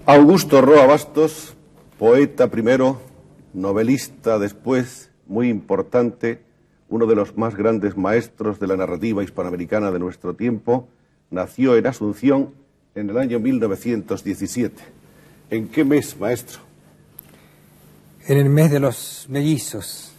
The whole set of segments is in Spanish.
Augusto Roa Bastos, poeta primero, novelista después, muy importante, uno de los más grandes maestros de la narrativa hispanoamericana de nuestro tiempo, nació en Asunción en el año 1917. ¿En qué mes, maestro? En el mes de los mellizos,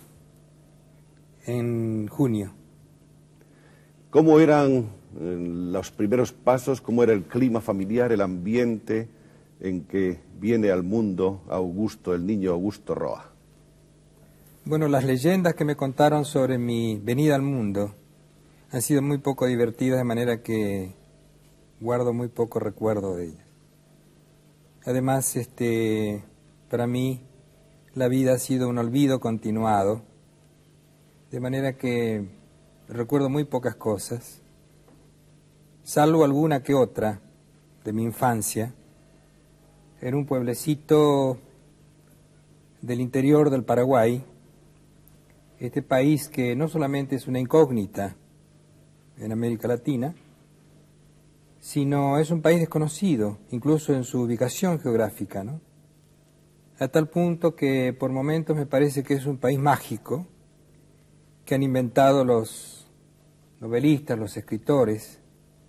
en junio. ¿Cómo eran los primeros pasos? ¿Cómo era el clima familiar, el ambiente en que viene al mundo Augusto, el niño Augusto Roa? Bueno, las leyendas que me contaron sobre mi venida al mundo han sido muy poco divertidas, de manera que guardo muy poco recuerdo de ellas. Además, para mí la vida ha sido un olvido continuado, de manera que recuerdo muy pocas cosas, salvo alguna que otra de mi infancia, en un pueblecito del interior del Paraguay, este país que no solamente es una incógnita en América Latina, sino es un país desconocido, incluso en su ubicación geográfica, ¿no? A tal punto que por momentos me parece que es un país mágico que han inventado los novelistas, los escritores,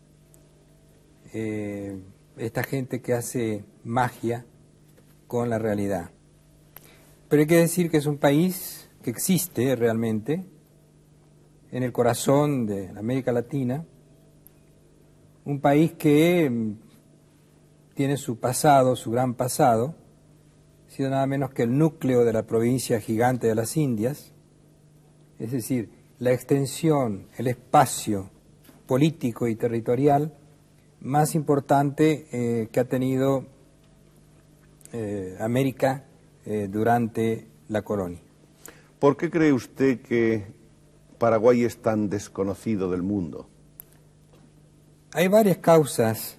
esta gente que hace magia con la realidad. Pero hay que decir que es un país que existe realmente en el corazón de América Latina, un país que tiene su pasado, su gran pasado, ha sido nada menos que el núcleo de la provincia gigante de las Indias, es decir, la extensión, el espacio político y territorial más importante que ha tenido América durante la colonia. ¿Por qué cree usted que Paraguay es tan desconocido del mundo? Hay varias causas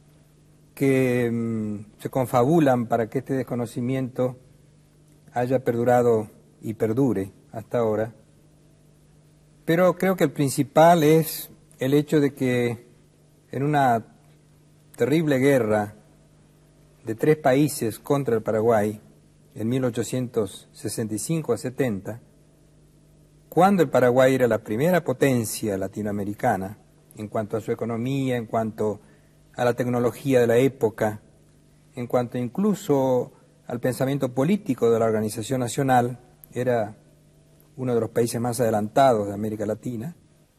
que se confabulan para que este desconocimiento haya perdurado y perdure hasta ahora, pero creo que el principal es el hecho de que en una terrible guerra de 3 países contra el Paraguay, en 1865 a 70, cuando el Paraguay era la primera potencia latinoamericana en cuanto a su economía, en cuanto a la tecnología de la época, en cuanto incluso al pensamiento político de la organización nacional, era uno de los países más adelantados de América Latina,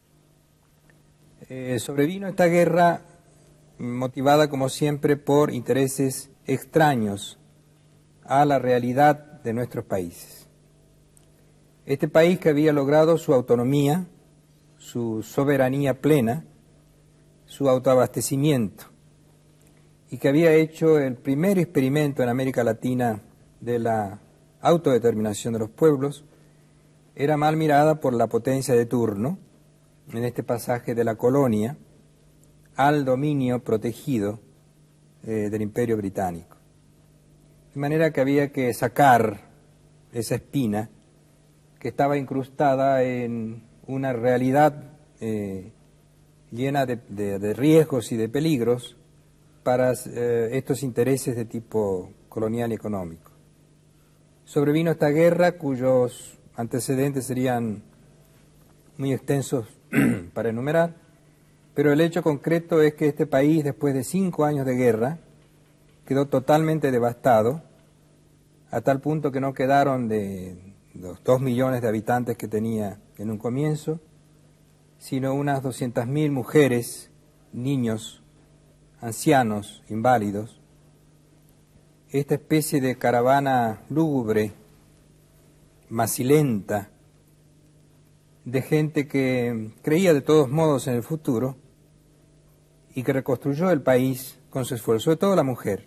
sobrevino esta guerra motivada como siempre por intereses extraños a la realidad de nuestros países. Este país que había logrado su autonomía, su soberanía plena, su autoabastecimiento, y que había hecho el primer experimento en América Latina de la autodeterminación de los pueblos, era mal mirada por la potencia de turno en este pasaje de la colonia al dominio protegido del Imperio Británico. De manera que había que sacar esa espina que estaba incrustada en una realidad llena de riesgos y de peligros para estos intereses de tipo colonial y económico. Sobrevino esta guerra cuyos antecedentes serían muy extensos para enumerar, pero el hecho concreto es que este país, después de 5 años de guerra, quedó totalmente devastado, a tal punto que no quedaron de los 2 millones de habitantes que tenía en un comienzo, sino unas 200.000 mujeres, niños, ancianos, inválidos. Esta especie de caravana lúgubre, macilenta, de gente que creía de todos modos en el futuro y que reconstruyó el país con su esfuerzo, sobre todo la mujer.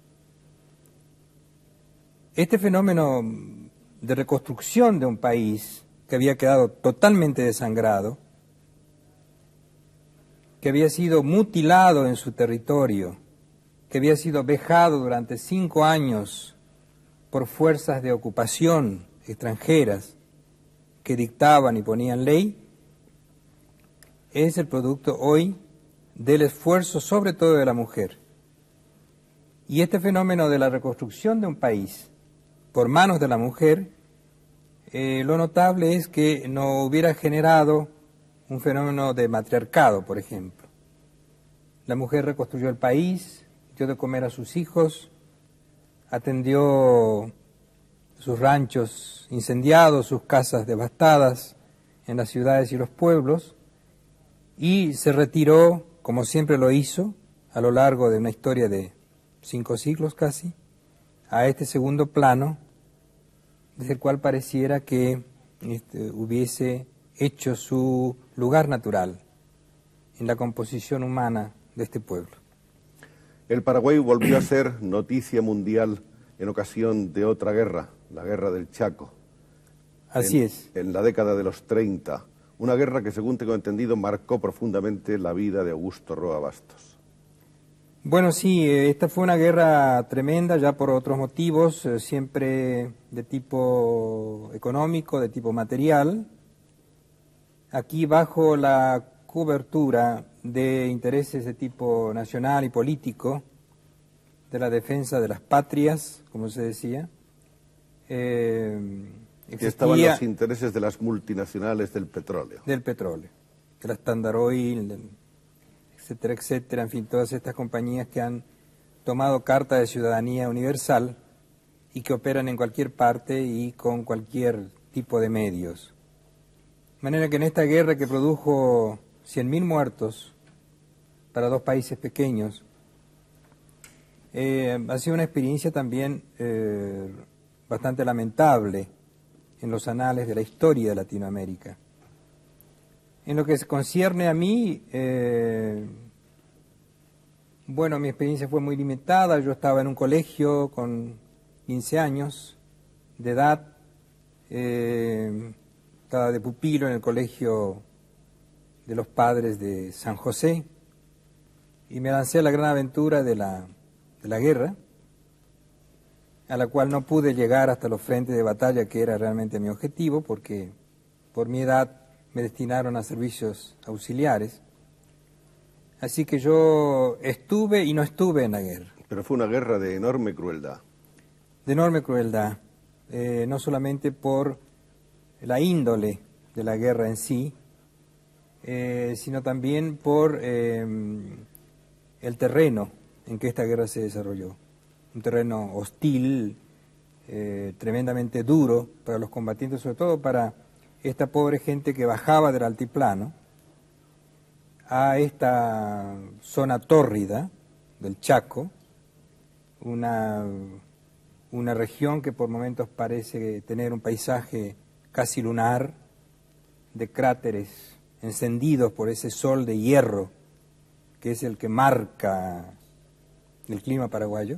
Este fenómeno de reconstrucción de un país que había quedado totalmente desangrado, que había sido mutilado en su territorio, que había sido vejado durante 5 años por fuerzas de ocupación extranjeras que dictaban y ponían ley, es el producto hoy del esfuerzo sobre todo de la mujer. Y este fenómeno de la reconstrucción de un país por manos de la mujer, lo notable es que no hubiera generado un fenómeno de matriarcado, por ejemplo. La mujer reconstruyó el país, dio de comer a sus hijos, atendió sus ranchos incendiados, sus casas devastadas en las ciudades y los pueblos, y se retiró, como siempre lo hizo, a lo largo de una historia de 5 siglos casi, a este segundo plano, desde el cual pareciera que hubiese hecho su lugar natural en la composición humana de este pueblo. El Paraguay volvió a ser noticia mundial en ocasión de otra guerra, la Guerra del Chaco. Así es. En la década de los 30, una guerra que, según tengo entendido, marcó profundamente la vida de Augusto Roa Bastos. Bueno, sí, esta fue una guerra tremenda ya por otros motivos, siempre de tipo económico, de tipo material. Aquí bajo la cobertura de intereses de tipo nacional y político, de la defensa de las patrias, como se decía. Estaban los intereses de las multinacionales del petróleo. Del petróleo, de la Standard Oil, etcétera, etcétera, en fin, todas estas compañías que han tomado carta de ciudadanía universal y que operan en cualquier parte y con cualquier tipo de medios. De manera que en esta guerra que produjo 100.000 muertos para 2 países pequeños, ha sido una experiencia también bastante lamentable en los anales de la historia de Latinoamérica. En lo que se concierne a mí, bueno, mi experiencia fue muy limitada. Yo estaba en un colegio con 15 años de edad, estaba de pupilo en el colegio de los padres de San José, y me lancé a la gran aventura de la guerra, a la cual no pude llegar hasta los frentes de batalla, que era realmente mi objetivo, porque por mi edad me destinaron a servicios auxiliares. Así que yo estuve y no estuve en la guerra. Pero fue una guerra de enorme crueldad. De enorme crueldad, no solamente por la índole de la guerra en sí, sino también por el terreno en que esta guerra se desarrolló. Un terreno hostil, tremendamente duro para los combatientes, sobre todo para esta pobre gente que bajaba del altiplano a esta zona tórrida del Chaco, una región que por momentos parece tener un paisaje casi lunar, de cráteres encendidos por ese sol de hierro que es el que marca el clima paraguayo.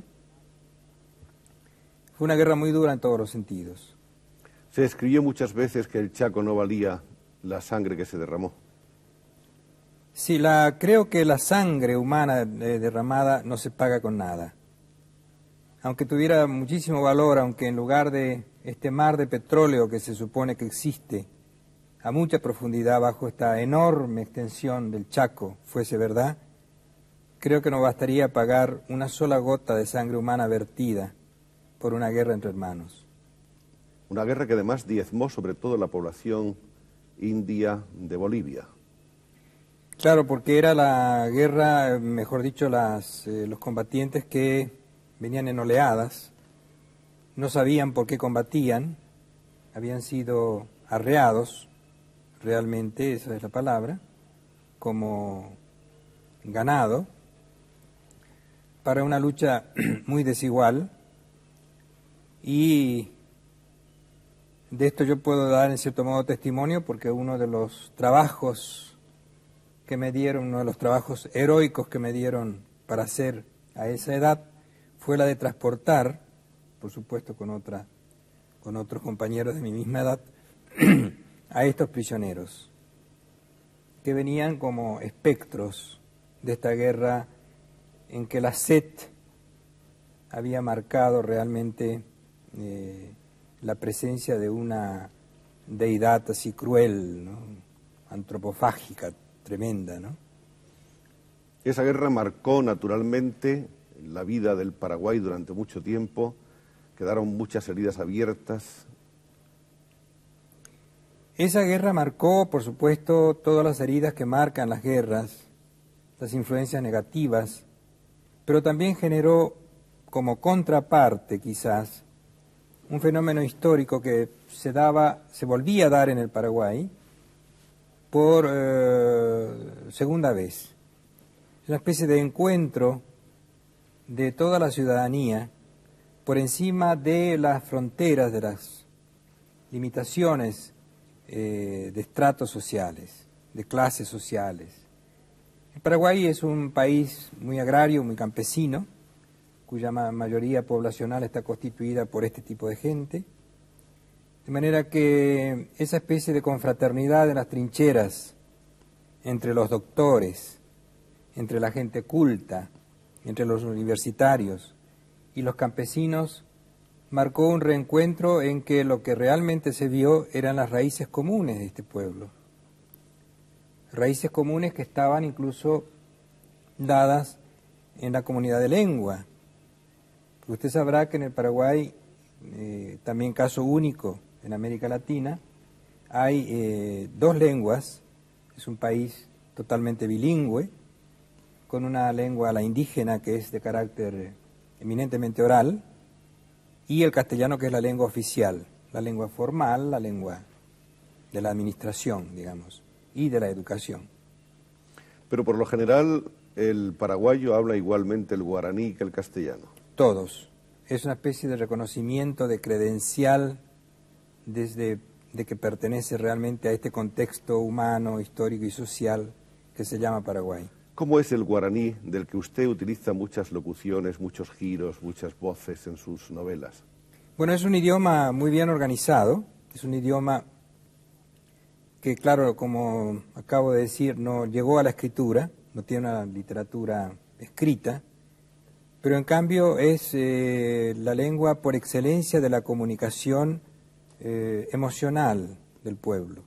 Fue una guerra muy dura en todos los sentidos. Se escribió muchas veces que el Chaco no valía la sangre que se derramó. Sí, creo que la sangre humana derramada no se paga con nada. Aunque tuviera muchísimo valor, aunque en lugar de este mar de petróleo que se supone que existe a mucha profundidad bajo esta enorme extensión del Chaco fuese verdad, creo que no bastaría pagar una sola gota de sangre humana vertida por una guerra entre hermanos. Una guerra que además diezmó sobre todo la población india de Bolivia. Claro, porque era la guerra, mejor dicho, los combatientes que venían en oleadas, no sabían por qué combatían, habían sido arreados, realmente, esa es la palabra, como ganado, para una lucha muy desigual, y de esto yo puedo dar en cierto modo testimonio porque uno de los trabajos que me dieron, uno de los trabajos heroicos que me dieron para hacer a esa edad fue la de transportar, por supuesto con otros compañeros de mi misma edad, a estos prisioneros que venían como espectros de esta guerra en que la sed había marcado realmente la presencia de una deidad así cruel, ¿no? Antropofágica, tremenda, ¿no? Esa guerra marcó naturalmente la vida del Paraguay durante mucho tiempo, quedaron muchas heridas abiertas. Esa guerra marcó, por supuesto, todas las heridas que marcan las guerras, las influencias negativas, pero también generó como contraparte, quizás, un fenómeno histórico que se volvía a dar en el Paraguay por segunda vez. Es una especie de encuentro de toda la ciudadanía por encima de las fronteras, de las limitaciones de estratos sociales, de clases sociales. El Paraguay es un país muy agrario, muy campesino, cuya mayoría poblacional está constituida por este tipo de gente, de manera que esa especie de confraternidad en las trincheras entre los doctores, entre la gente culta, entre los universitarios y los campesinos, marcó un reencuentro en que lo que realmente se vio eran las raíces comunes de este pueblo, raíces comunes que estaban incluso dadas en la comunidad de lengua. Usted sabrá que en el Paraguay, también caso único en América Latina, hay dos lenguas. Es un país totalmente bilingüe, con una lengua, la indígena, que es de carácter eminentemente oral, y el castellano, que es la lengua oficial, la lengua formal, la lengua de la administración, digamos, y de la educación. Pero por lo general el paraguayo habla igualmente el guaraní que el castellano. Todos. Es una especie de reconocimiento, de credencial, desde de que pertenece realmente a este contexto humano, histórico y social que se llama Paraguay. ¿Cómo es el guaraní del que usted utiliza muchas locuciones, muchos giros, muchas voces en sus novelas? Bueno, es un idioma muy bien organizado, es un idioma que, claro, como acabo de decir, no llegó a la escritura, no tiene una literatura escrita, pero en cambio es la lengua por excelencia de la comunicación emocional del pueblo.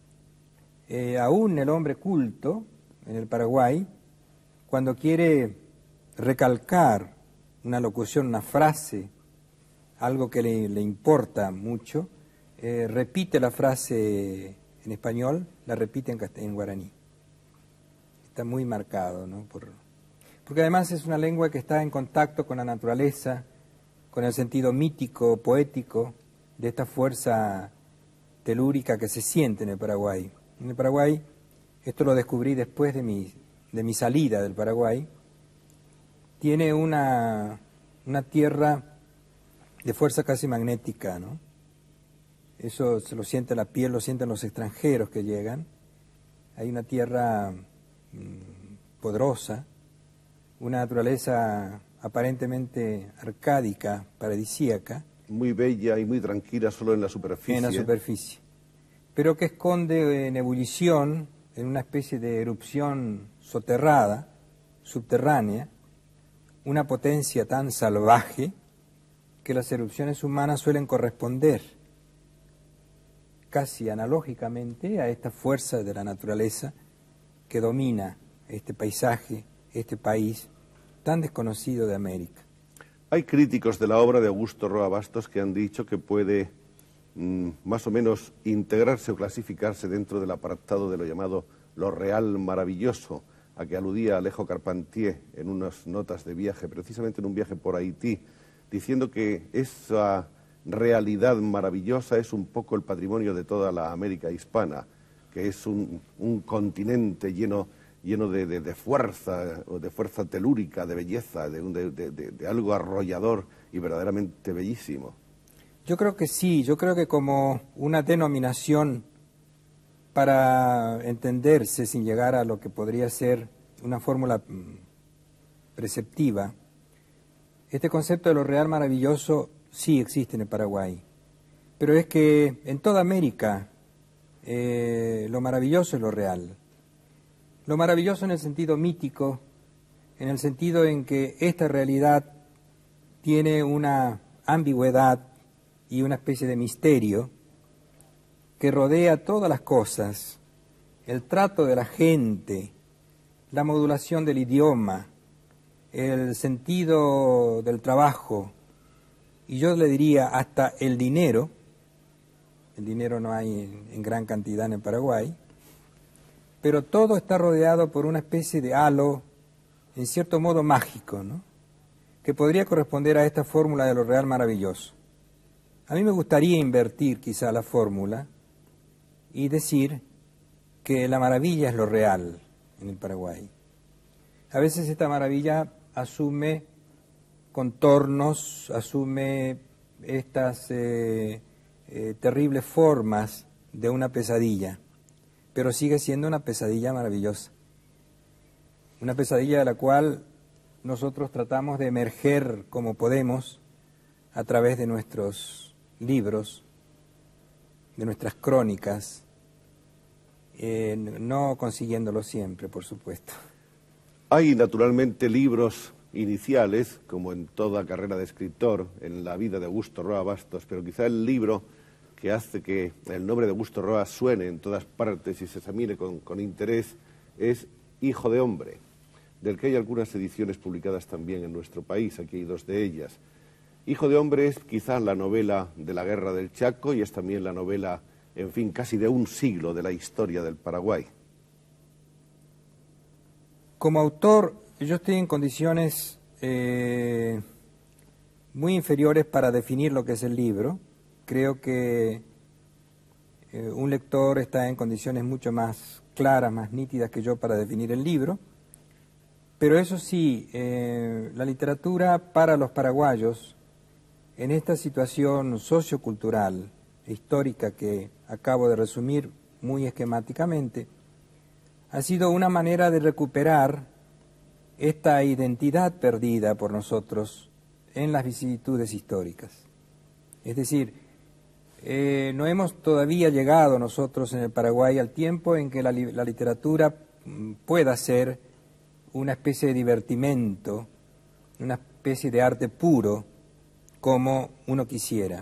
Aún el hombre culto en el Paraguay, cuando quiere recalcar una locución, una frase, algo que le importa mucho, repite la frase en español, la repite en guaraní. Está muy marcado, ¿no? Porque además es una lengua que está en contacto con la naturaleza, con el sentido mítico, poético, de esta fuerza telúrica que se siente en el Paraguay. En el Paraguay, esto lo descubrí después de mi salida del Paraguay, tiene una tierra de fuerza casi magnética, ¿no? Eso se lo siente la piel, lo sienten los extranjeros que llegan. Hay una tierra poderosa, una naturaleza aparentemente arcádica, paradisíaca. Muy bella y muy tranquila solo en la superficie. En la superficie. Pero que esconde en ebullición, en una especie de erupción soterrada, subterránea, una potencia tan salvaje que las erupciones humanas suelen corresponder casi analógicamente a esta fuerza de la naturaleza que domina este paisaje, este país tan desconocido de América. Hay críticos de la obra de Augusto Roa Bastos que han dicho que puede más o menos integrarse o clasificarse dentro del apartado de lo llamado lo real maravilloso, a que aludía Alejo Carpentier en unas notas de viaje, precisamente en un viaje por Haití, diciendo que esa realidad maravillosa es un poco el patrimonio de toda la América hispana, que es un continente lleno de fuerza, de fuerza telúrica, de belleza, de algo arrollador y verdaderamente bellísimo. Yo creo que sí, yo creo que como una denominación para entenderse sin llegar a lo que podría ser una fórmula preceptiva, este concepto de lo real maravilloso sí existe en el Paraguay, pero es que en toda América lo maravilloso es lo real. Lo maravilloso en el sentido mítico, en el sentido en que esta realidad tiene una ambigüedad y una especie de misterio que rodea todas las cosas, el trato de la gente, la modulación del idioma, el sentido del trabajo, y yo le diría hasta el dinero no hay en gran cantidad en el Paraguay, pero todo está rodeado por una especie de halo, en cierto modo mágico, ¿no?, que podría corresponder a esta fórmula de lo real maravilloso. A mí me gustaría invertir quizá la fórmula y decir que la maravilla es lo real en el Paraguay. A veces esta maravilla asume contornos, asume estas terribles formas de una pesadilla, pero sigue siendo una pesadilla maravillosa. Una pesadilla de la cual nosotros tratamos de emerger como podemos a través de nuestros libros, de nuestras crónicas, no consiguiéndolo siempre, por supuesto. Hay naturalmente libros iniciales, como en toda carrera de escritor, en la vida de Augusto Roa Bastos, pero quizá el libro que hace que el nombre de Augusto Roa suene en todas partes y se examine con interés es Hijo de Hombre, del que hay algunas ediciones publicadas también en nuestro país. Aquí hay dos de ellas. Hijo de Hombre es quizás la novela de la Guerra del Chaco y es también la novela, en fin, casi de un siglo de la historia del Paraguay. Como autor, yo estoy en condiciones muy inferiores para definir lo que es el libro. Creo que un lector está en condiciones mucho más claras, más nítidas que yo para definir el libro. Pero eso sí, la literatura para los paraguayos, en esta situación sociocultural e histórica que acabo de resumir muy esquemáticamente, ha sido una manera de recuperar esta identidad perdida por nosotros en las vicisitudes históricas. Es decir, no hemos todavía llegado nosotros en el Paraguay al tiempo en que la literatura pueda ser una especie de divertimento, una especie de arte puro, como uno quisiera.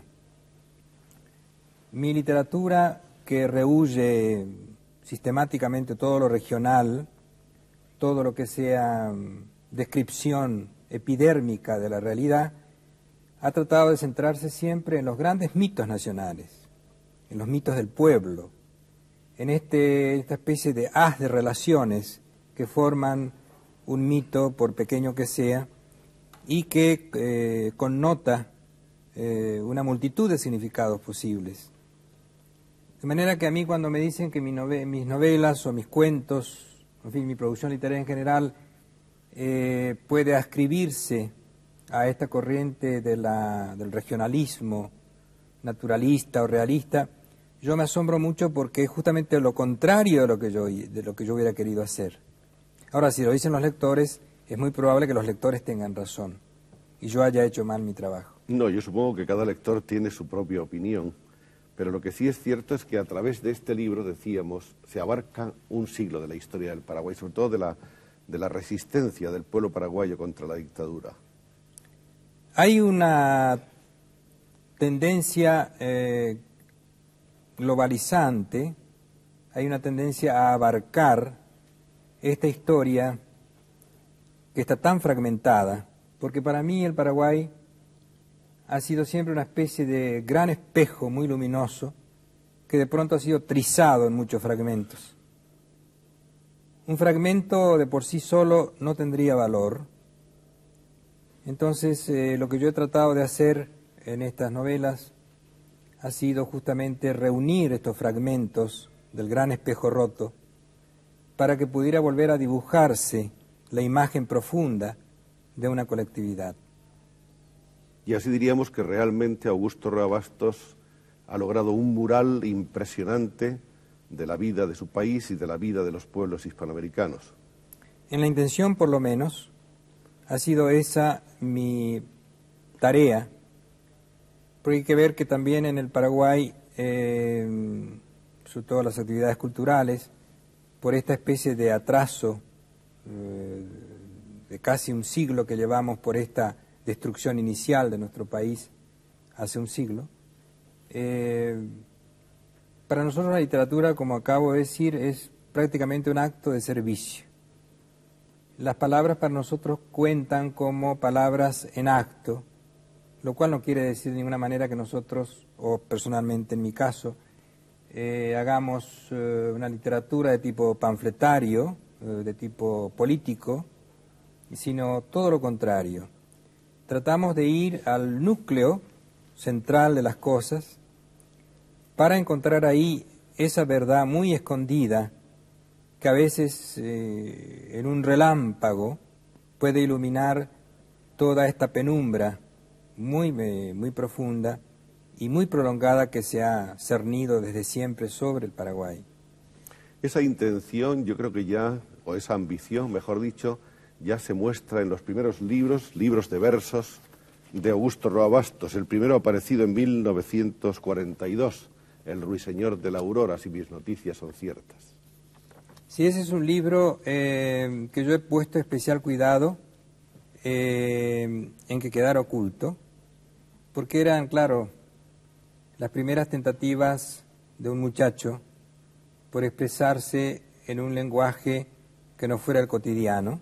Mi literatura, que rehúye sistemáticamente todo lo regional, todo lo que sea descripción epidérmica de la realidad, ha tratado de centrarse siempre en los grandes mitos nacionales, en los mitos del pueblo, en esta especie de haz de relaciones que forman un mito, por pequeño que sea, y que connota una multitud de significados posibles. De manera que a mí, cuando me dicen que mis novelas o mis cuentos, en fin, mi producción literaria en general, puede ascribirse a esta corriente del regionalismo naturalista o realista, yo me asombro mucho porque es justamente lo contrario de lo que yo hubiera querido hacer. Ahora, si lo dicen los lectores, es muy probable que los lectores tengan razón y yo haya hecho mal mi trabajo. No, yo supongo que cada lector tiene su propia opinión, pero lo que sí es cierto es que a través de este libro, decíamos, se abarca un siglo de la historia del Paraguay, sobre todo de la resistencia del pueblo paraguayo contra la dictadura. Hay una tendencia globalizante, hay una tendencia a abarcar esta historia que está tan fragmentada, porque para mí el Paraguay ha sido siempre una especie de gran espejo muy luminoso que de pronto ha sido trizado en muchos fragmentos. Un fragmento de por sí solo no tendría valor. Entonces, lo que yo he tratado de hacer en estas novelas ha sido justamente reunir estos fragmentos del gran espejo roto para que pudiera volver a dibujarse la imagen profunda de una colectividad. Y así diríamos que realmente Augusto Roa Bastos ha logrado un mural impresionante de la vida de su país y de la vida de los pueblos hispanoamericanos. En la intención, por lo menos, ha sido esa mi tarea, porque hay que ver que también en el Paraguay, sobre todo las actividades culturales, por esta especie de atraso de casi un siglo que llevamos por esta destrucción inicial de nuestro país hace un siglo, para nosotros la literatura, como acabo de decir, es prácticamente un acto de servicio. las palabras para nosotros cuentan como palabras en acto, lo cual no quiere decir de ninguna manera que nosotros, o personalmente en mi caso, hagamos una literatura de tipo panfletario, de tipo político, sino todo lo contrario. Tratamos de ir al núcleo central de las cosas para encontrar ahí esa verdad muy escondida que a veces en un relámpago puede iluminar toda esta penumbra muy profunda y muy prolongada que se ha cernido desde siempre sobre el Paraguay. Esa intención, yo creo que ya, o esa ambición, mejor dicho, ya se muestra en los primeros libros de versos de Augusto Roa Bastos, el primero aparecido en 1942, El ruiseñor de la aurora, si mis noticias son ciertas. Sí, ese es un libro que yo he puesto especial cuidado en que quedara oculto, porque eran, claro, las primeras tentativas de un muchacho por expresarse en un lenguaje que no fuera el cotidiano.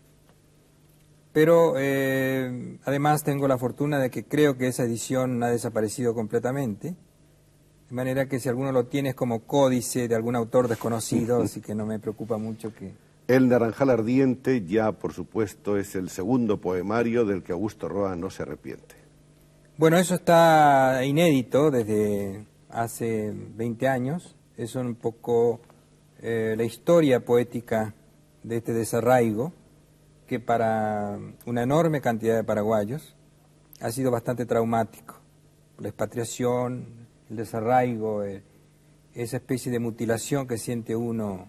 Pero además tengo la fortuna de que creo que esa edición ha desaparecido completamente, de manera que si alguno lo tiene es como códice de algún autor desconocido, así que no me preocupa mucho que... El Naranjal Ardiente ya, por supuesto, es el segundo poemario del que Augusto Roa no se arrepiente. Bueno, eso está inédito desde hace 20 años, es un poco la historia poética de este desarraigo, que para una enorme cantidad de paraguayos ha sido bastante traumático. La expatriación, el desarraigo, esa especie de mutilación que siente uno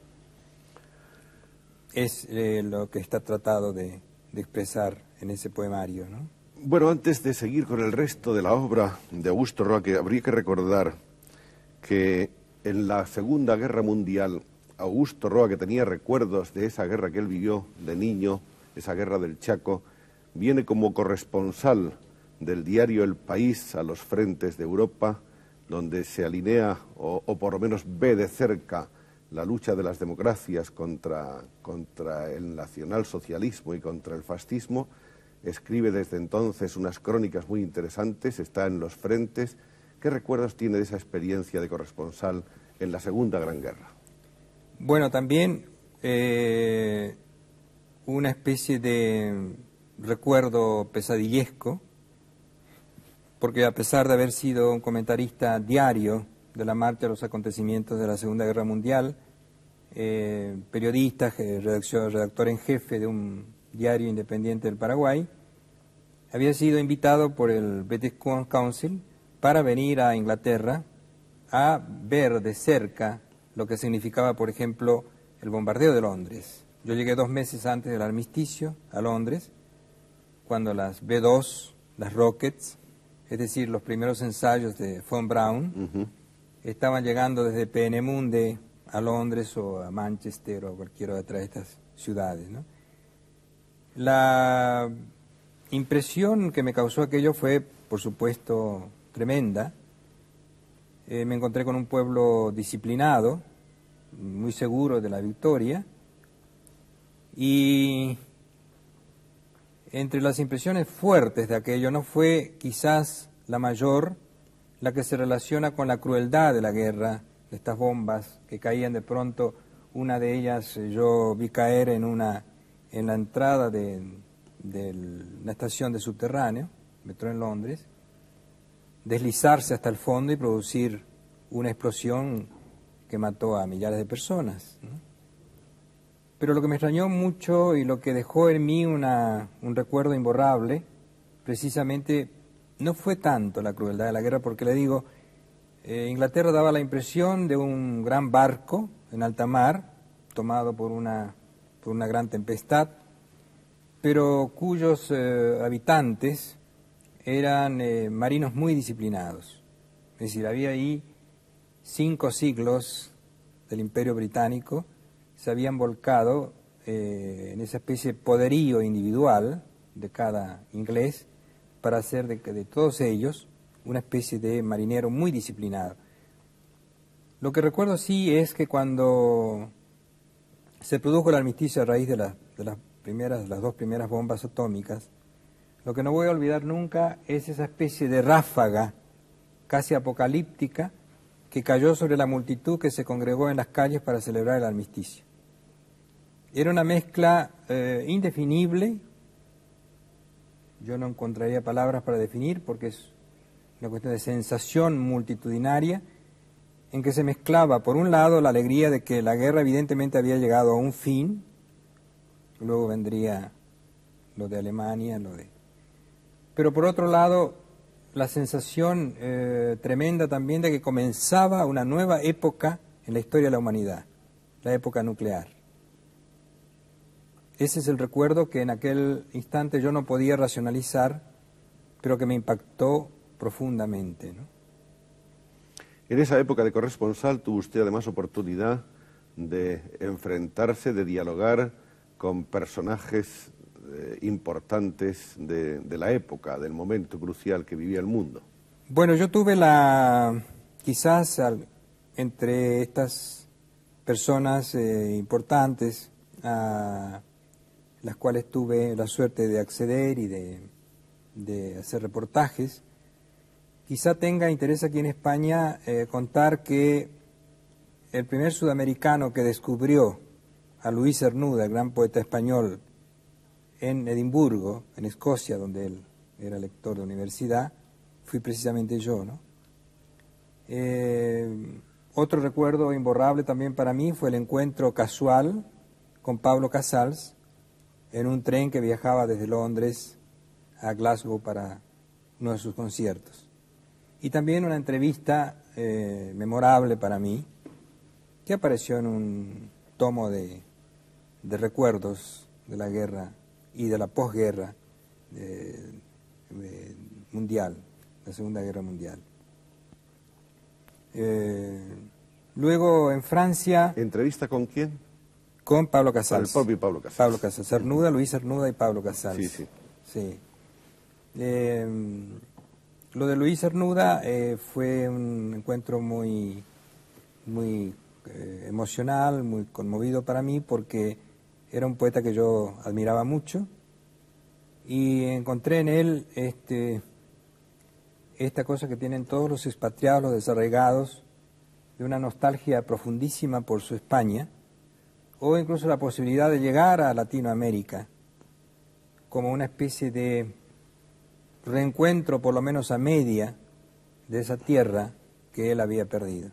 es lo que está tratado de expresar en ese poemario, ¿no? Bueno, antes de seguir con el resto de la obra de Augusto Roa, que habría que recordar que en la Segunda Guerra Mundial, Augusto Roa, que tenía recuerdos de esa guerra que él vivió de niño, esa guerra del Chaco, viene como corresponsal del diario El País a los frentes de Europa, donde se alinea o por lo menos ve de cerca la lucha de las democracias contra el nacionalsocialismo y contra el fascismo. Escribe desde entonces unas crónicas muy interesantes, está en los frentes. ¿Qué recuerdos tiene de esa experiencia de corresponsal en la Segunda Gran Guerra? Bueno, también una especie de recuerdo pesadillesco, porque a pesar de haber sido un comentarista diario de la marcha de los acontecimientos de la Segunda Guerra Mundial, periodista, redactor en jefe de un diario independiente del Paraguay, había sido invitado por el British Council para venir a Inglaterra a ver de cerca lo que significaba, por ejemplo, el bombardeo de Londres. Yo llegué 2 meses antes del armisticio a Londres, cuando las B-2, las Rockets, es decir, los primeros ensayos de Von Braun, estaban llegando desde Peenemünde a Londres o a Manchester o cualquiera otra de estas ciudades, ¿no? La impresión que me causó aquello fue, por supuesto, tremenda. Me encontré con un pueblo disciplinado, muy seguro de la victoria, y entre las impresiones fuertes de aquello no fue quizás la mayor la que se relaciona con la crueldad de la guerra, de estas bombas que caían de pronto. Una de ellas yo vi caer en la entrada de una estación de subterráneo, metro en Londres, deslizarse hasta el fondo y producir una explosión que mató a millares de personas, ¿no? Pero lo que me extrañó mucho y lo que dejó en mí un recuerdo imborrable, precisamente no fue tanto la crueldad de la guerra, porque le digo, Inglaterra daba la impresión de un gran barco en alta mar, tomado por una gran tempestad, pero cuyos habitantes eran marinos muy disciplinados. Es decir, había ahí 5 siglos del Imperio Británico, se habían volcado en esa especie de poderío individual de cada inglés para hacer de todos ellos una especie de marinero muy disciplinado. Lo que recuerdo sí es que cuando se produjo el armisticio a raíz de las dos primeras bombas atómicas, lo que no voy a olvidar nunca es esa especie de ráfaga casi apocalíptica que cayó sobre la multitud que se congregó en las calles para celebrar el armisticio. Era una mezcla indefinible, yo no encontraría palabras para definir porque es una cuestión de sensación multitudinaria, en que se mezclaba, por un lado, la alegría de que la guerra evidentemente había llegado a un fin, luego vendría lo de Alemania, pero por otro lado, la sensación tremenda también de que comenzaba una nueva época en la historia de la humanidad, la época nuclear. Ese es el recuerdo que en aquel instante yo no podía racionalizar, pero que me impactó profundamente, ¿no? En esa época de corresponsal tuvo usted además oportunidad de enfrentarse, de dialogar con personajes importantes de la época, del momento crucial que vivía el mundo. Bueno, yo tuve quizás entre estas personas importantes a las cuales tuve la suerte de acceder y de hacer reportajes, quizá tenga interés aquí en España contar que el primer sudamericano que descubrió a Luis Cernuda, el gran poeta español, en Edimburgo, en Escocia, donde él era lector de universidad, fui precisamente yo, ¿no? Otro recuerdo imborrable también para mí fue el encuentro casual con Pablo Casals en un tren que viajaba desde Londres a Glasgow para uno de sus conciertos. Y también una entrevista memorable para mí, que apareció en un tomo de recuerdos de la guerra y de la posguerra mundial, la Segunda Guerra Mundial. Luego en Francia... ¿Entrevista con quién? Con Pablo Casals. Con el propio Pablo Casals. Pablo Casals, Cernuda, Luis Cernuda y Pablo Casals. Sí, sí. Sí. Lo de Luis Cernuda fue un encuentro muy emocional, muy conmovido para mí, porque era un poeta que yo admiraba mucho y encontré en él esta cosa que tienen todos los expatriados, los desarraigados, de una nostalgia profundísima por su España, o incluso la posibilidad de llegar a Latinoamérica como una especie de reencuentro, por lo menos a media, de esa tierra que él había perdido.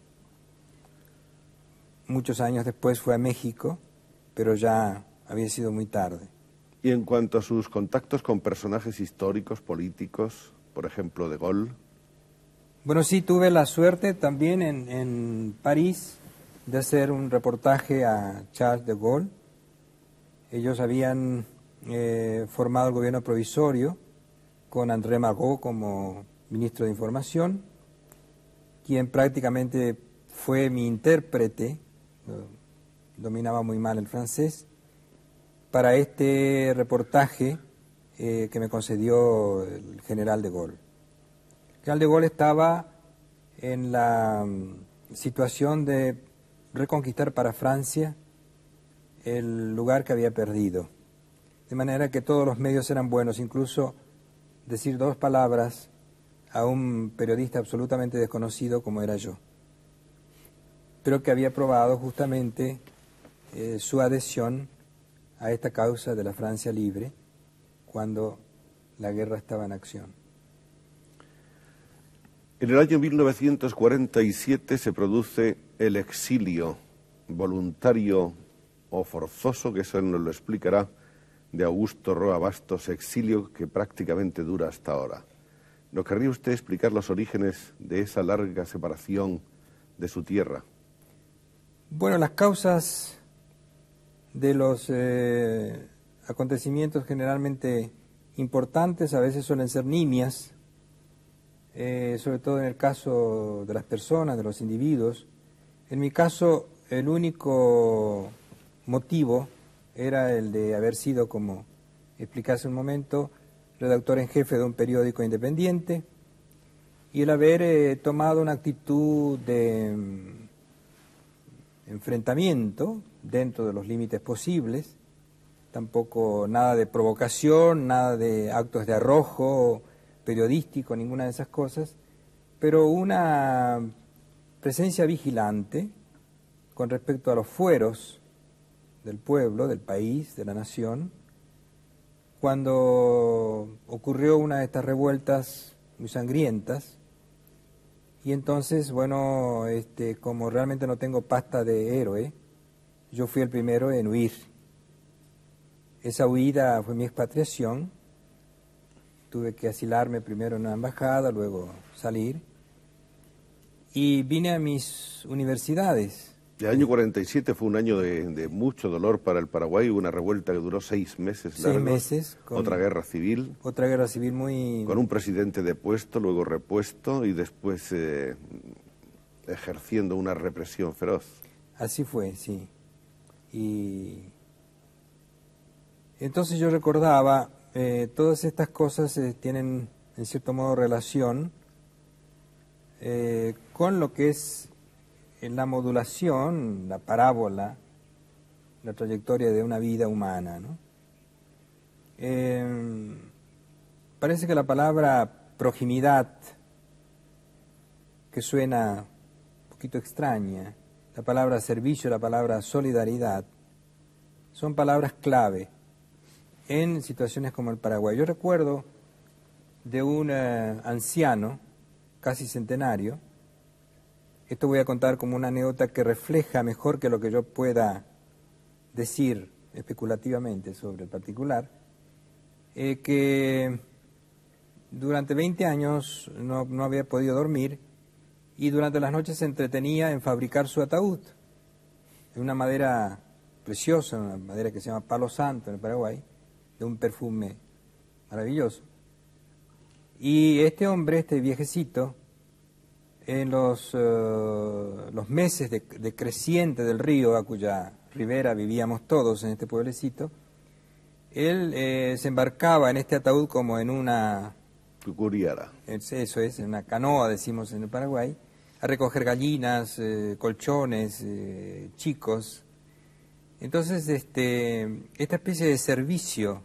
Muchos años después fue a México, pero ya había sido muy tarde. Y en cuanto a sus contactos con personajes históricos, políticos, por ejemplo, de Gaulle. Bueno, sí, tuve la suerte también en París de hacer un reportaje a Charles de Gaulle. Ellos habían formado el gobierno provisorio con André Malraux como ministro de Información, quien prácticamente fue mi intérprete, dominaba muy mal el francés, para este reportaje que me concedió el general de Gaulle. El general de Gaulle estaba en la situación de reconquistar para Francia el lugar que había perdido, de manera que todos los medios eran buenos, incluso decir dos palabras a un periodista absolutamente desconocido como era yo, pero que había probado justamente su adhesión a esta causa de la Francia libre cuando la guerra estaba en acción. En el año 1947 se produce el exilio voluntario o forzoso, que eso nos lo explicará, de Augusto Roa Bastos, exilio que prácticamente dura hasta ahora. ¿No querría usted explicar los orígenes de esa larga separación de su tierra? Bueno, las causas de los acontecimientos generalmente importantes a veces suelen ser nimias, sobre todo en el caso de las personas, de los individuos. En mi caso, el único motivo era el de haber sido, como expliqué hace un momento, redactor en jefe de un periódico independiente y el haber tomado una actitud de enfrentamiento dentro de los límites posibles, tampoco nada de provocación, nada de actos de arrojo periodístico, ninguna de esas cosas, pero una presencia vigilante con respecto a los fueros del pueblo, del país, de la nación, cuando ocurrió una de estas revueltas muy sangrientas. Y entonces, bueno, como realmente no tengo pasta de héroe, yo fui el primero en huir. Esa huida fue mi expatriación. Tuve que asilarme primero en una embajada, luego salir. Y vine a mis universidades. El año 47 fue un año de mucho dolor para el Paraguay, una revuelta que duró 6 meses largos. 6 meses. Otra guerra civil. Otra guerra civil muy... Con un presidente depuesto, luego repuesto y después ejerciendo una represión feroz. Así fue, sí. Y entonces yo recordaba, todas estas cosas tienen en cierto modo relación con lo que es la modulación, la parábola, la trayectoria de una vida humana, ¿no? Parece que la palabra proximidad, que suena un poquito extraña, la palabra servicio, la palabra solidaridad, son palabras clave en situaciones como el Paraguay. Yo recuerdo de un anciano, casi centenario. Esto voy a contar como una anécdota que refleja mejor que lo que yo pueda decir especulativamente sobre el particular, que durante 20 años no había podido dormir y durante las noches se entretenía en fabricar su ataúd, de una madera preciosa, una madera que se llama palo santo en el Paraguay, de un perfume maravilloso. Y este hombre, este viejecito, en los meses de creciente del río, a cuya ribera vivíamos todos en este pueblecito, él se embarcaba en este ataúd como en una... Curiara. Eso es, en una canoa, decimos en el Paraguay, a recoger gallinas, colchones, chicos. Entonces, esta especie de servicio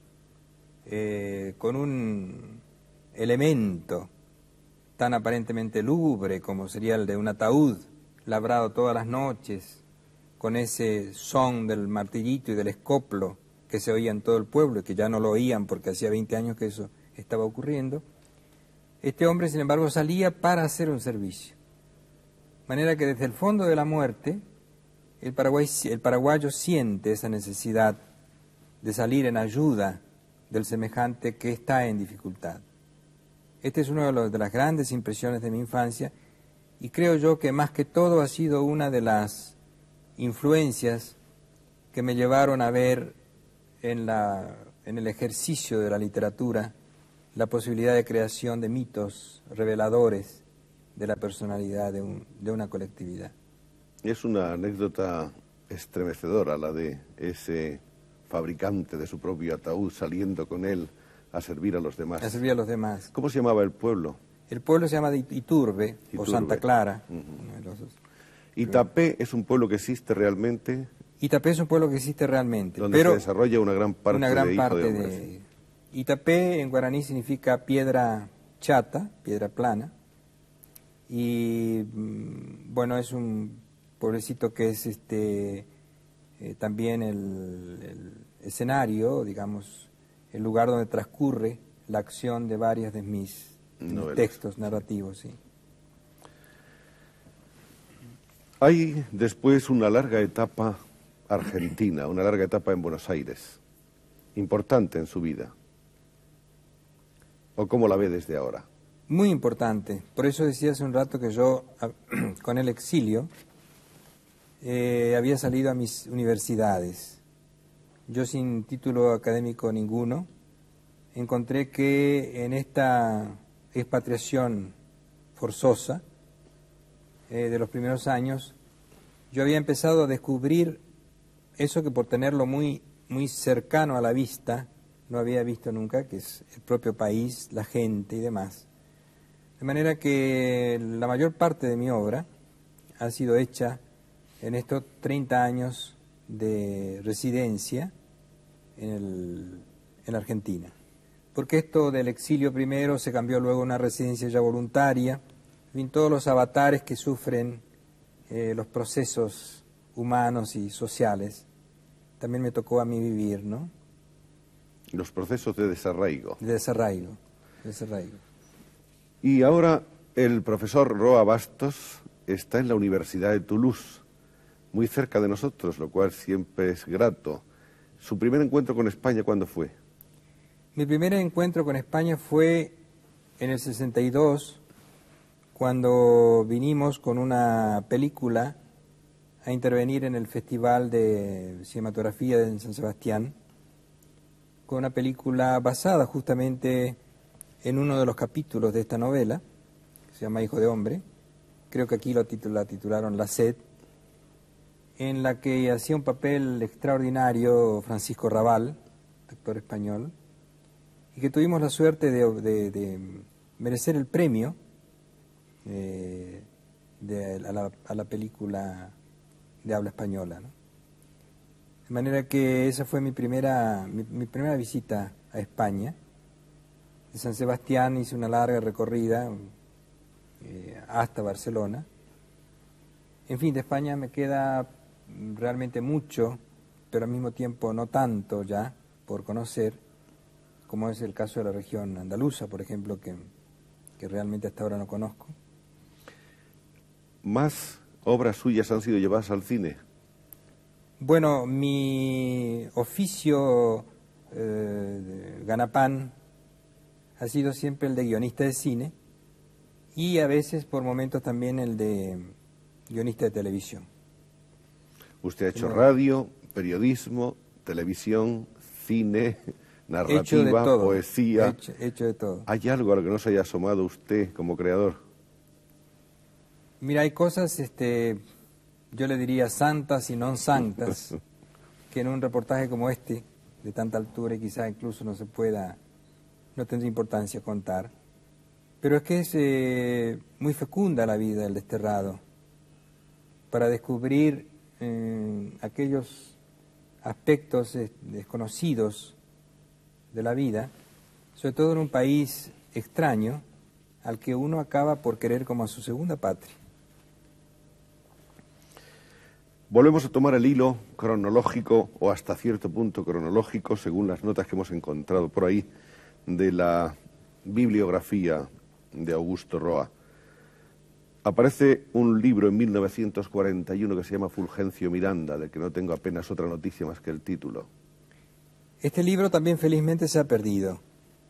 con un elemento tan aparentemente lúgubre como sería el de un ataúd labrado todas las noches, con ese son del martillito y del escoplo que se oía en todo el pueblo y que ya no lo oían porque hacía 20 años que eso estaba ocurriendo. Este hombre, sin embargo, salía para hacer un servicio. De manera que desde el fondo de la muerte, el paraguayo siente esa necesidad de salir en ayuda del semejante que está en dificultad. Esta es una de las grandes impresiones de mi infancia y creo yo que más que todo ha sido una de las influencias que me llevaron a ver en el ejercicio de la literatura la posibilidad de creación de mitos reveladores de la personalidad de una colectividad. Es una anécdota estremecedora la de ese fabricante de su propio ataúd saliendo con él a servir a los demás. A servir a los demás. ¿Cómo se llamaba el pueblo? El pueblo se llama Iturbe, o Santa Clara. Uno de los dos. Itapé es un pueblo que existe realmente. Itapé es un pueblo que existe realmente. Donde se desarrolla una gran parte de hijo de hombres. Itapé en guaraní significa piedra chata, piedra plana. Y bueno, es un pueblecito que es también el escenario, digamos, el lugar donde transcurre la acción de varios de mis textos narrativos. Sí. Hay después una larga etapa argentina, una larga etapa en Buenos Aires, importante en su vida. ¿O cómo la ve desde ahora? Muy importante. Por eso decía hace un rato que yo, con el exilio, había salido a mis universidades. Yo, sin título académico ninguno, encontré que en esta expatriación forzosa de los primeros años, yo había empezado a descubrir eso que por tenerlo muy, muy cercano a la vista, no había visto nunca, que es el propio país, la gente y demás. De manera que la mayor parte de mi obra ha sido hecha en estos 30 años de residencia en la Argentina. Porque esto del exilio primero se cambió luego a una residencia ya voluntaria, en fin, todos los avatares que sufren los procesos humanos y sociales, también me tocó a mí vivir, ¿no? Los procesos de desarraigo. De desarraigo. Y ahora el profesor Roa Bastos está en la Universidad de Toulouse, muy cerca de nosotros, lo cual siempre es grato. ¿Su primer encuentro con España cuándo fue? Mi primer encuentro con España fue en el 62, cuando vinimos con una película a intervenir en el Festival de Cinematografía de San Sebastián, con una película basada justamente en uno de los capítulos de esta novela, que se llama Hijo de Hombre. Creo que aquí la titularon La Sed, en la que hacía un papel extraordinario Francisco Rabal, actor español, y que tuvimos la suerte de merecer el premio a la película de habla española, ¿no? De manera que esa fue mi primera visita a España. De San Sebastián hice una larga recorrida hasta Barcelona. En fin, de España me queda realmente mucho, pero al mismo tiempo no tanto ya por conocer, como es el caso de la región andaluza, por ejemplo, que realmente hasta ahora no conozco. ¿Más obras suyas han sido llevadas al cine? Bueno, mi oficio ganapán ha sido siempre el de guionista de cine y a veces por momentos también el de guionista de televisión. Usted ha hecho radio, periodismo, televisión, cine, narrativa, poesía. Hecho de todo. ¿Hay algo a lo que no se haya asomado usted como creador? Mira, hay cosas, yo le diría santas y no santas, que en un reportaje como este, de tanta altura y quizá incluso no tendría importancia contar. Pero es que es muy fecunda la vida del desterrado, para descubrir aquellos aspectos desconocidos de la vida, sobre todo en un país extraño al que uno acaba por querer como a su segunda patria. Volvemos a tomar el hilo cronológico, o hasta cierto punto cronológico, según las notas que hemos encontrado por ahí, de la bibliografía de Augusto Roa. Aparece un libro en 1941 que se llama Fulgencio Miranda, del que no tengo apenas otra noticia más que el título. Este libro también felizmente se ha perdido.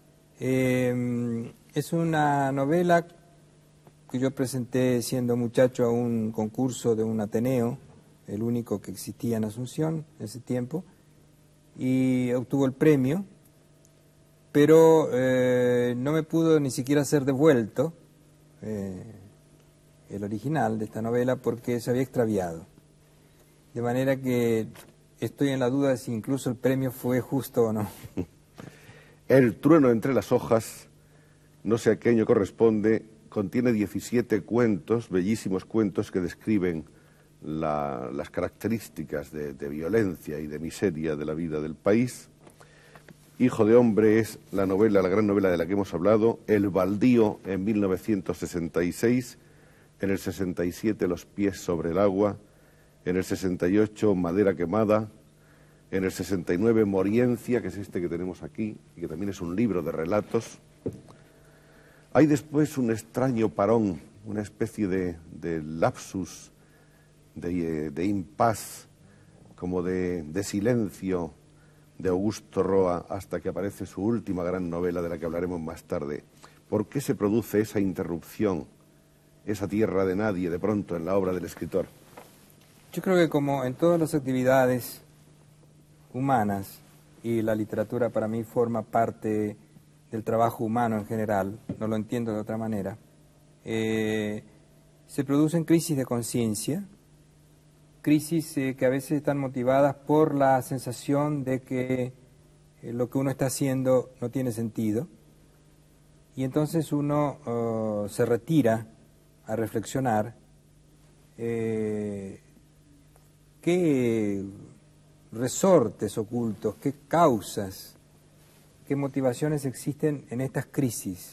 Es una novela que yo presenté siendo muchacho a un concurso de un Ateneo, el único que existía en Asunción en ese tiempo, y obtuvo el premio, pero no me pudo ni siquiera ser devuelto el original de esta novela porque se había extraviado. De manera que estoy en la duda de si incluso el premio fue justo o no. El trueno entre las hojas, no sé a qué año corresponde, contiene 17 cuentos, bellísimos cuentos que describen las características de violencia y de miseria de la vida del país. Hijo de Hombre es la gran novela de la que hemos hablado. El Baldío en 1966, en el 67 Los pies sobre el agua, en el 68 Madera quemada, en el 69 Moriencia, que es este que tenemos aquí, y que también es un libro de relatos. Hay después un extraño parón, una especie de lapsus, de impas, como de silencio de Augusto Roa, hasta que aparece su última gran novela, de la que hablaremos más tarde. ¿Por qué se produce esa interrupción, esa tierra de nadie, de pronto en la obra del escritor? Yo creo que como en todas las actividades humanas, y la literatura para mí forma parte del trabajo humano en general, no lo entiendo de otra manera, se producen crisis de conciencia, crisis que a veces están motivadas por la sensación de que lo que uno está haciendo no tiene sentido, y entonces uno se retira a reflexionar qué resortes ocultos, qué causas, qué motivaciones existen en estas crisis.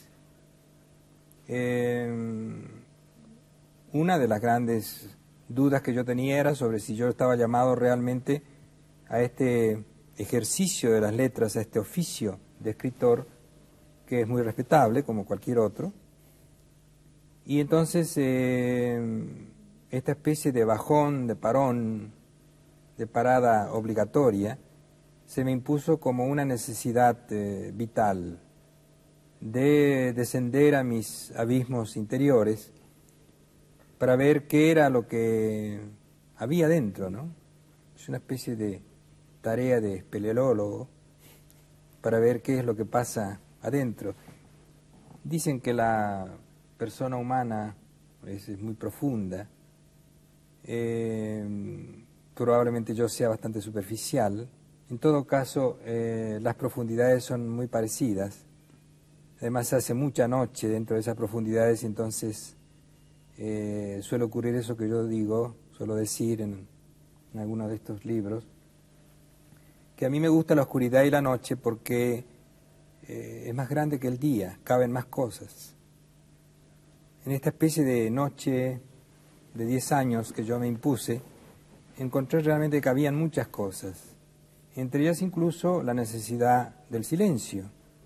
Una de las grandes dudas que yo tenía era sobre si yo estaba llamado realmente a este ejercicio de las letras, a este oficio de escritor, que es muy respetable como cualquier otro. Y entonces esta especie de bajón, de parón, de parada obligatoria, se me impuso como una necesidad vital de descender a mis abismos interiores para ver qué era lo que había dentro, ¿no? Es una especie de tarea de espeleólogo para ver qué es lo que pasa adentro. Dicen que la persona humana es muy profunda. Probablemente yo sea bastante superficial. En todo caso, las profundidades son muy parecidas. Además, se hace mucha noche dentro de esas profundidades y entonces suele ocurrir eso que yo digo, suelo decir en algunos de estos libros, que a mí me gusta la oscuridad y la noche porque es más grande que el día, caben más cosas. En esta especie de noche de 10 años que yo me impuse, encontré realmente que habían muchas cosas, entre ellas incluso la necesidad del silencio.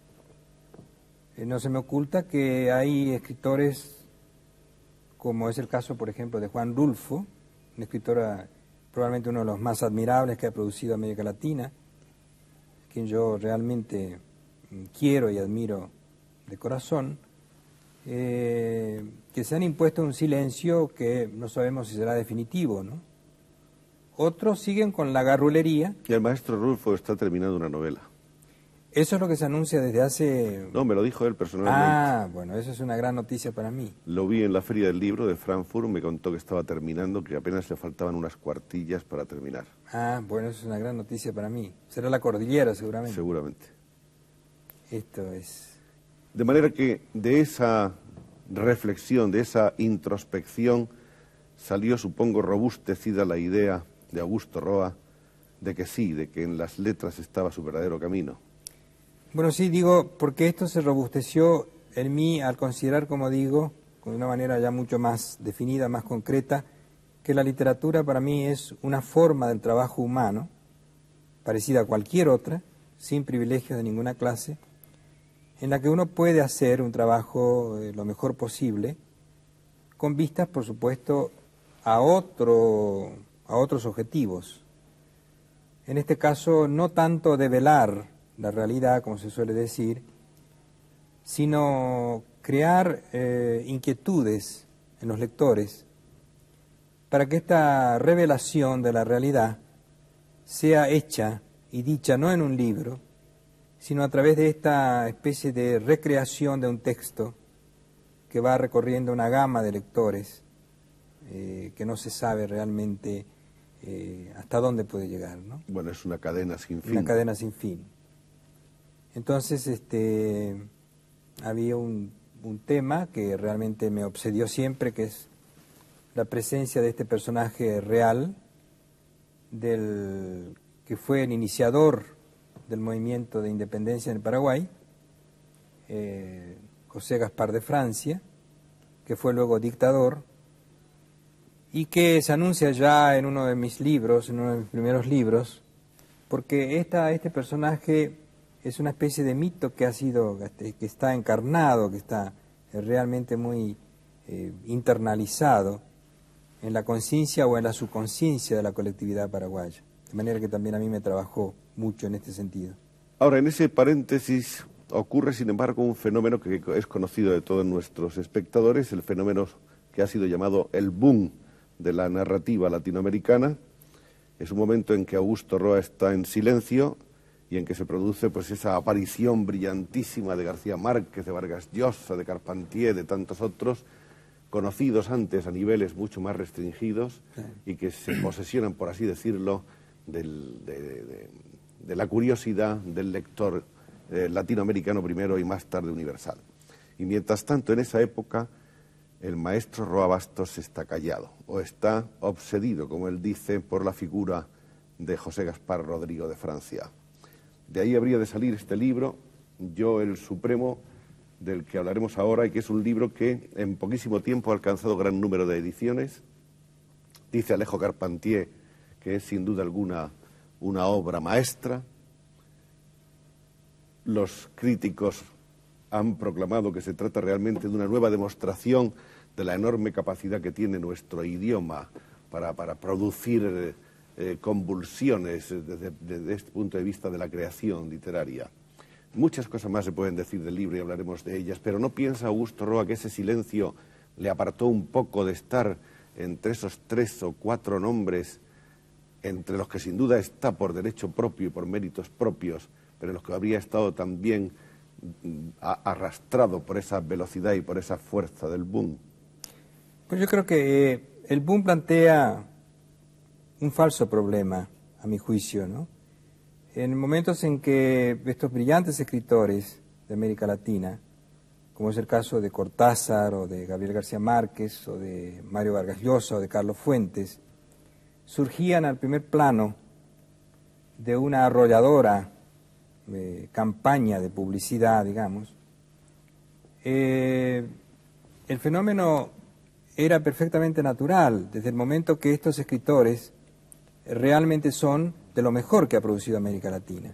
No se me oculta que hay escritores, como es el caso, por ejemplo, de Juan Rulfo, un escritor probablemente uno de los más admirables que ha producido América Latina, quien yo realmente quiero y admiro de corazón, que se han impuesto un silencio que no sabemos si será definitivo, ¿no? Otros siguen con la garrulería. Y el maestro Rulfo está terminando una novela. Eso es lo que se anuncia desde hace... No, me lo dijo él personalmente. Ah, bueno, eso es una gran noticia para mí. Lo vi en la Feria del Libro de Frankfurt, me contó que estaba terminando, que apenas le faltaban unas cuartillas para terminar. Ah, bueno, eso es una gran noticia para mí. Será la cordillera, seguramente. Seguramente. Esto es... De manera que de esa reflexión, de esa introspección, salió, supongo, robustecida la idea de Augusto Roa de que sí, de que en las letras estaba su verdadero camino. Bueno, sí, digo, porque esto se robusteció en mí al considerar, como digo, de una manera ya mucho más definida, más concreta, que la literatura para mí es una forma del trabajo humano, parecida a cualquier otra, sin privilegios de ninguna clase, en la que uno puede hacer un trabajo lo mejor posible, con vistas, por supuesto, a otros objetivos. En este caso, no tanto develar la realidad, como se suele decir, sino crear inquietudes en los lectores para que esta revelación de la realidad sea hecha y dicha no en un libro, sino a través de esta especie de recreación de un texto que va recorriendo una gama de lectores que no se sabe realmente hasta dónde puede llegar, ¿no? Bueno, es una cadena sin fin. Una cadena sin fin. Entonces, había un tema que realmente me obsedió siempre, que es la presencia de este personaje real, que fue el iniciador del movimiento de independencia en el Paraguay, José Gaspar de Francia, que fue luego dictador, y que se anuncia ya en uno de mis libros, en uno de mis primeros libros, porque este personaje es una especie de mito que que está encarnado, que está realmente muy internalizado en la conciencia o en la subconsciencia de la colectividad paraguaya. De manera que también a mí me trabajó mucho en este sentido. Ahora, en ese paréntesis ocurre, sin embargo, un fenómeno que es conocido de todos nuestros espectadores, el fenómeno que ha sido llamado el boom de la narrativa latinoamericana. Es un momento en que Augusto Roa está en silencio y en que se produce pues esa aparición brillantísima de García Márquez, de Vargas Llosa, de Carpentier, de tantos otros, conocidos antes a niveles mucho más restringidos y que se posesionan, por así decirlo, de la curiosidad del lector latinoamericano primero y más tarde universal. Y mientras tanto, en esa época, el maestro Roa Bastos está callado o está obsedido, como él dice, por la figura de José Gaspar Rodrigo de Francia. De ahí habría de salir este libro, Yo el Supremo, del que hablaremos ahora, y que es un libro que en poquísimo tiempo ha alcanzado gran número de ediciones. Dice Alejo Carpentier que es sin duda alguna una obra maestra. Los críticos han proclamado que se trata realmente de una nueva demostración de la enorme capacidad que tiene nuestro idioma para producir convulsiones desde este punto de vista de la creación literaria. Muchas cosas más se pueden decir del libro y hablaremos de ellas, pero ¿no piensa Augusto Roa que ese silencio le apartó un poco de estar entre esos 3 o 4 nombres, entre los que sin duda está por derecho propio y por méritos propios, pero en los que habría estado también arrastrado por esa velocidad y por esa fuerza del boom? Pues yo creo que el boom plantea un falso problema, a mi juicio, ¿no? En momentos en que estos brillantes escritores de América Latina, como es el caso de Cortázar o de Gabriel García Márquez o de Mario Vargas Llosa o de Carlos Fuentes, surgían al primer plano de una arrolladora campaña de publicidad, digamos, el fenómeno era perfectamente natural desde el momento que estos escritores realmente son de lo mejor que ha producido América Latina.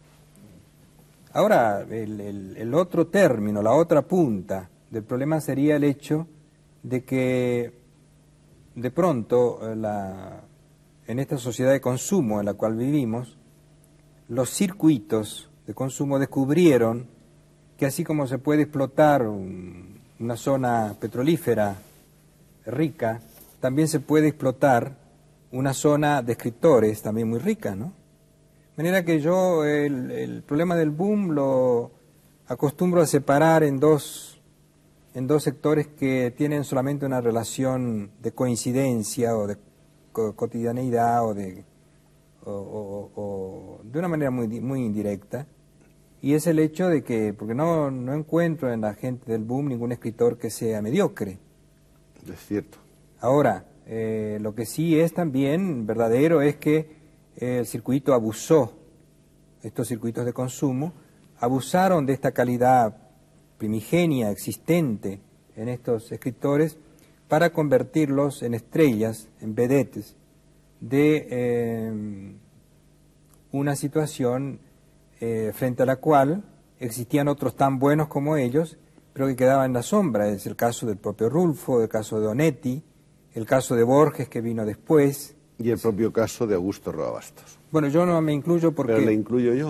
Ahora, el otro término, la otra punta del problema sería el hecho de que de pronto en esta sociedad de consumo en la cual vivimos, los circuitos de consumo descubrieron que así como se puede explotar una zona petrolífera rica, también se puede explotar una zona de escritores también muy rica, ¿no? De manera que yo el problema del boom lo acostumbro a separar en dos sectores que tienen solamente una relación de coincidencia o de cotidianeidad o de una manera muy indirecta, y es el hecho de que, porque no encuentro en la gente del boom ningún escritor que sea mediocre. Es cierto. Ahora, lo que sí es también verdadero es que el circuito abusó, estos circuitos de consumo, abusaron de esta calidad primigenia existente en estos escritores para convertirlos en estrellas, en vedettes, de una situación frente a la cual existían otros tan buenos como ellos, pero que quedaban en la sombra. Es el caso del propio Rulfo, el caso de Onetti, el caso de Borges, que vino después. Y el propio caso de Augusto Roa Bastos. Bueno, yo no me incluyo porque... Pero le incluyo yo.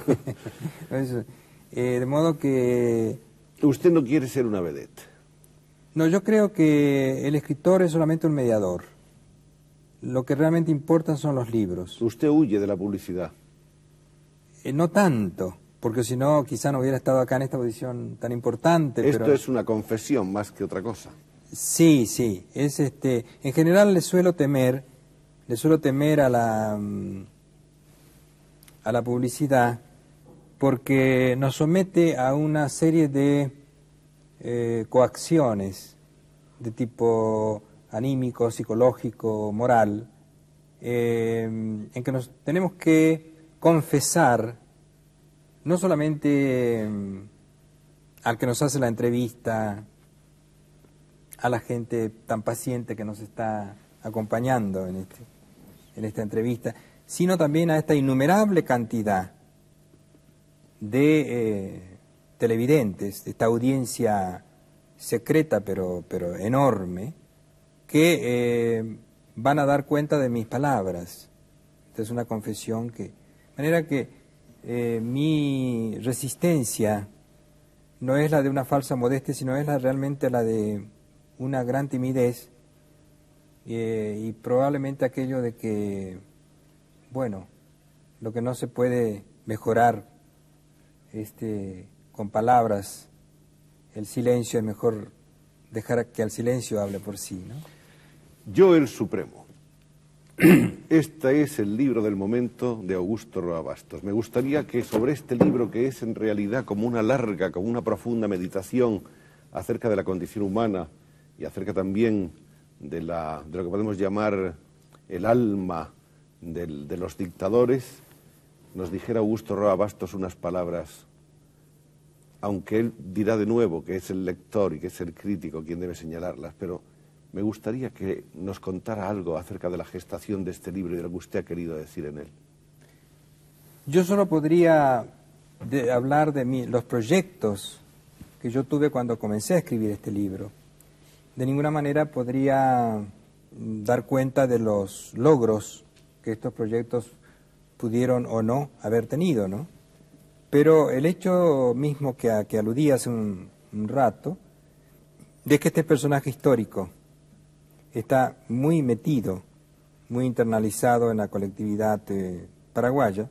De modo que... Usted no quiere ser una vedette. No, yo creo que el escritor es solamente un mediador. Lo que realmente importan son los libros. Usted huye de la publicidad. No tanto, porque si no quizá no hubiera estado acá en esta posición tan importante. Esto pero... es una confesión más que otra cosa. Sí, sí. En general le suelo temer a la publicidad porque nos somete a una serie de coacciones de tipo anímico, psicológico, moral, en que nos tenemos que confesar no solamente al que nos hace la entrevista, a la gente tan paciente que nos está acompañando en esta entrevista, sino también a esta innumerable cantidad de televidentes, de esta audiencia secreta pero enorme, que van a dar cuenta de mis palabras. Esta es una confesión que... De manera que mi resistencia no es la de una falsa modestia, sino es realmente la de una gran timidez y probablemente aquello de que, bueno, lo que no se puede mejorar con palabras, el silencio, es mejor dejar que el silencio hable por sí, ¿no? Yo el Supremo. Este es el libro del momento de Augusto Roa Bastos. Me gustaría que sobre este libro, que es en realidad como una larga, como una profunda meditación acerca de la condición humana y acerca también de lo que podemos llamar el alma de los dictadores, nos dijera Augusto Roa Bastos unas palabras, aunque él dirá de nuevo que es el lector y que es el crítico quien debe señalarlas, pero me gustaría que nos contara algo acerca de la gestación de este libro y de lo que usted ha querido decir en él. Yo solo podría hablar de los proyectos que yo tuve cuando comencé a escribir este libro. De ninguna manera podría dar cuenta de los logros que estos proyectos pudieron o no haber tenido, ¿no? Pero el hecho mismo que aludí hace un rato, de que este personaje histórico está muy metido, muy internalizado en la colectividad paraguaya,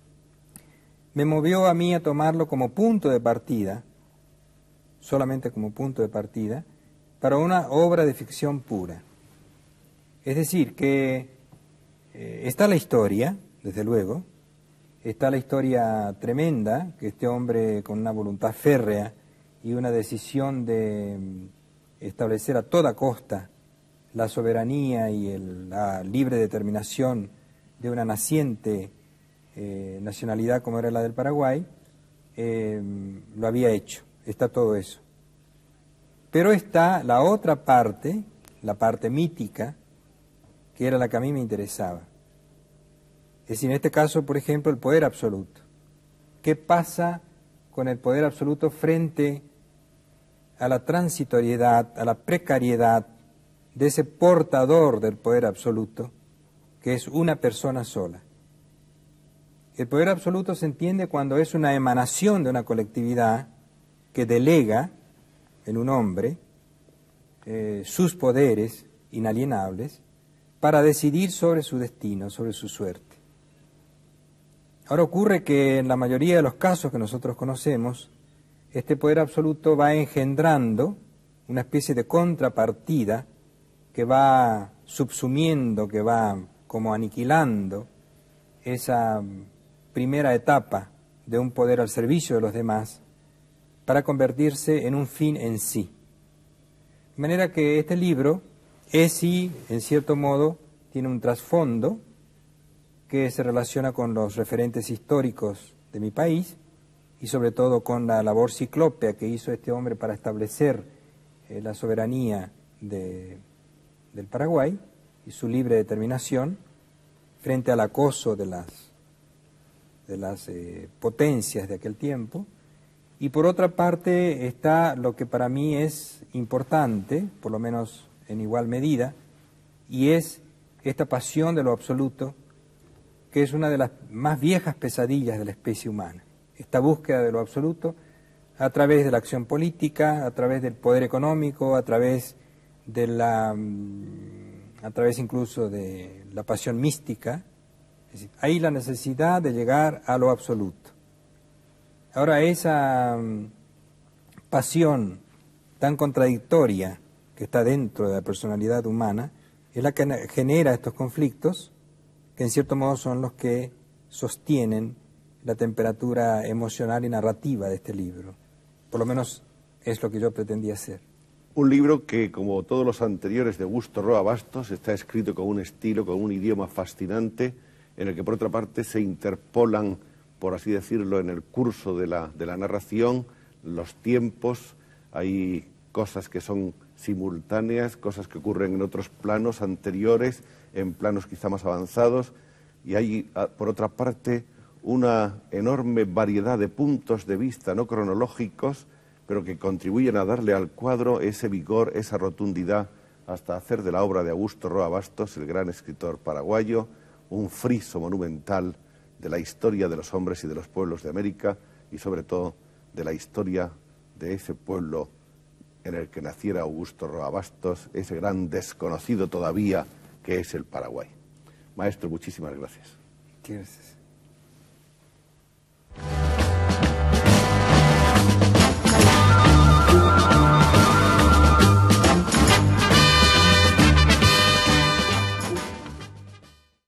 me movió a mí a tomarlo como punto de partida, solamente como punto de partida, para una obra de ficción pura. Es decir, que está la historia, desde luego, está la historia tremenda, que este hombre con una voluntad férrea y una decisión de establecer a toda costa la soberanía y la libre determinación de una naciente nacionalidad como era la del Paraguay, lo había hecho, está todo eso. Pero está la otra parte, la parte mítica, que era la que a mí me interesaba. Es decir, en este caso, por ejemplo, el poder absoluto. ¿Qué pasa con el poder absoluto frente a la transitoriedad, a la precariedad de ese portador del poder absoluto, que es una persona sola? El poder absoluto se entiende cuando es una emanación de una colectividad que delega en un hombre sus poderes inalienables para decidir sobre su destino, sobre su suerte. Ahora ocurre que en la mayoría de los casos que nosotros conocemos, este poder absoluto va engendrando una especie de contrapartida que va subsumiendo, que va como aniquilando esa primera etapa de un poder al servicio de los demás para convertirse en un fin en sí. De manera que este libro es, sí, en cierto modo, tiene un trasfondo que se relaciona con los referentes históricos de mi país y sobre todo con la labor ciclópea que hizo este hombre para establecer la soberanía del Paraguay y su libre determinación frente al acoso de las potencias de aquel tiempo. Y por otra parte está lo que para mí es importante, por lo menos en igual medida, y es esta pasión de lo absoluto, que es una de las más viejas pesadillas de la especie humana. Esta búsqueda de lo absoluto a través de la acción política, a través del poder económico, a través incluso de la pasión mística. Es decir, hay la necesidad de llegar a lo absoluto. Ahora, esa pasión tan contradictoria que está dentro de la personalidad humana es la que genera estos conflictos, que en cierto modo son los que sostienen la temperatura emocional y narrativa de este libro. Por lo menos es lo que yo pretendía hacer. Un libro que, como todos los anteriores de Augusto Roa Bastos, está escrito con un estilo, con un idioma fascinante, en el que por otra parte se interpolan, por así decirlo, en el curso de la narración, los tiempos. Hay cosas que son simultáneas, cosas que ocurren en otros planos anteriores, en planos quizá más avanzados, y hay, por otra parte, una enorme variedad de puntos de vista no cronológicos, pero que contribuyen a darle al cuadro ese vigor, esa rotundidad, hasta hacer de la obra de Augusto Roa Bastos, el gran escritor paraguayo, un friso monumental de la historia de los hombres y de los pueblos de América, y sobre todo de la historia de ese pueblo en el que naciera Augusto Roa Bastos, ese gran desconocido todavía que es el Paraguay. Maestro, muchísimas gracias. Gracias.